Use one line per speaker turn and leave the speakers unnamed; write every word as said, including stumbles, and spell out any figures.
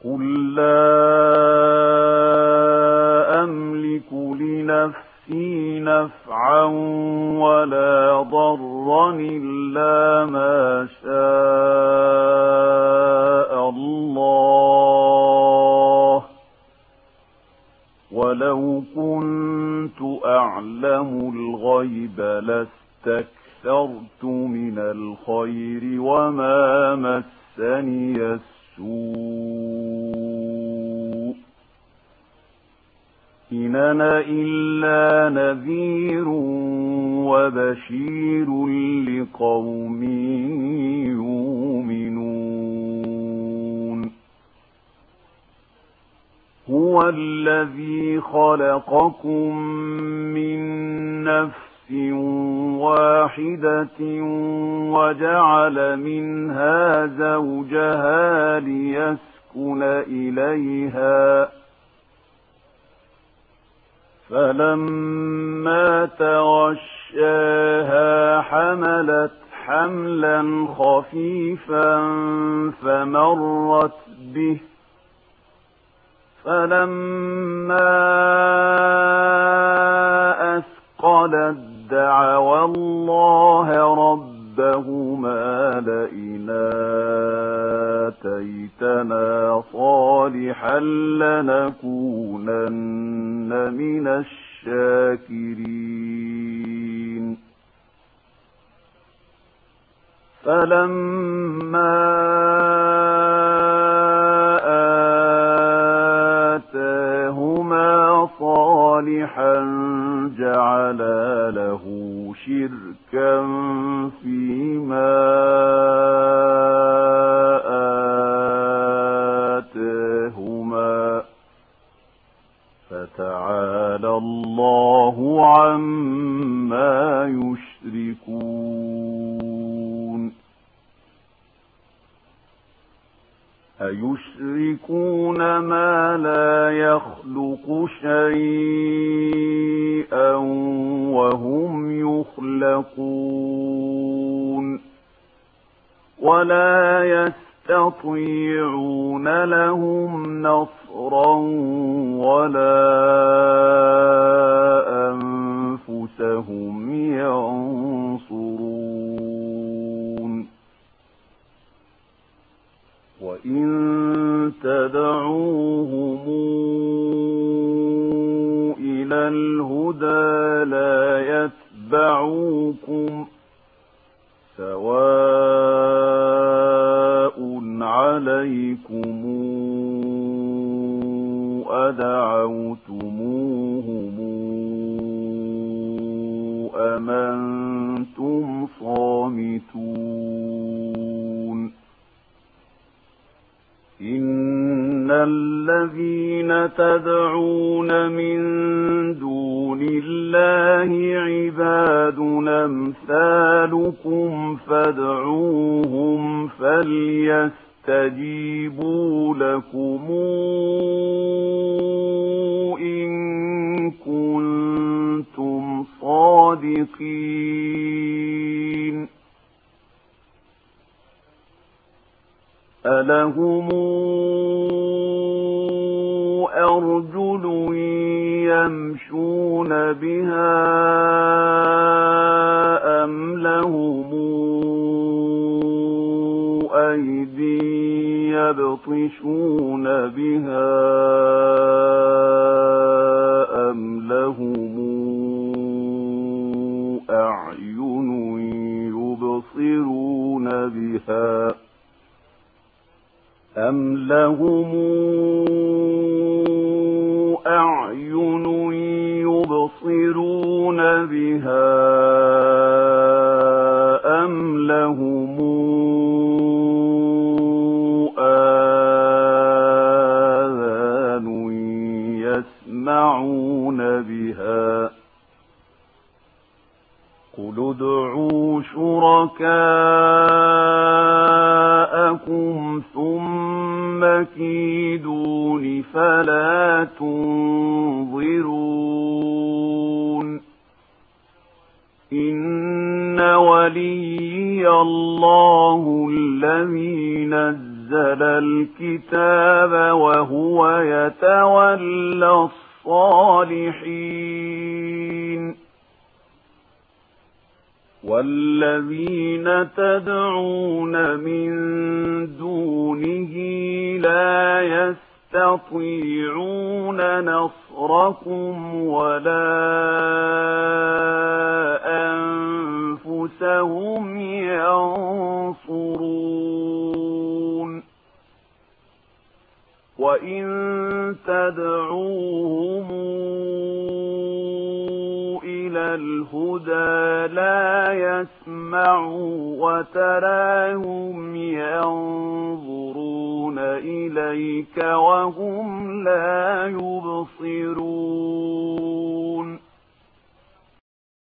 قل لا أملك لنفسي نفعا ولا ضرا إلا ما شاء الله ولو كنت أعلم الغيب لاستكثرت من الخير وما مسني السوء إن أنا إلا نذير وبشير لقوم يؤمنون هو الذي خلقكم من نفس واحدة وجعل منها زوجها ليسكن إليها فلما تغشاها حملت حملا خفيفا فمرت به فلما أثقلت دعوا الله ربهما لئن آتيتنا صالحا لنكونن من الشاكرين فلما آتاهما صالحا جعلا له شركا فيما آتاهما فتعالى الله عما يشركون أيشركون ما لا يخلق شيئا وهم يخلقون ولا يستطيعون لهم نصرا ولا أنفسهم ينصرون وإن تدعوهم إلى الهدى لا يتبعوكم سواء عليكم أدعوتموهم أم أنتم صامتون إن الذين تدعون من دون الله عباد أمثالكم فادعوهم فليستجيبوا لكم إن كنتم صادقين ألهم أرجل يمشون بها أم لهم أيدي يبطشون بها أم لهم أعين يبصرون بها أم لهم أعين يبصرون بها أم لهم آذان يسمعون بها قل ادعوا شركاءكم ثم كيدون فلا تنظرون إن وليي الله الذي نزل نزل الكتاب وهو يتولى الصالحين والذين تدعون من دونه لا يستطيعون نصركم ولا أنفسهم ينصرون وإن تدعوهم إلى الهدى لا يسمعوا وتراهم ينظرون إليك وهم لا يبصرون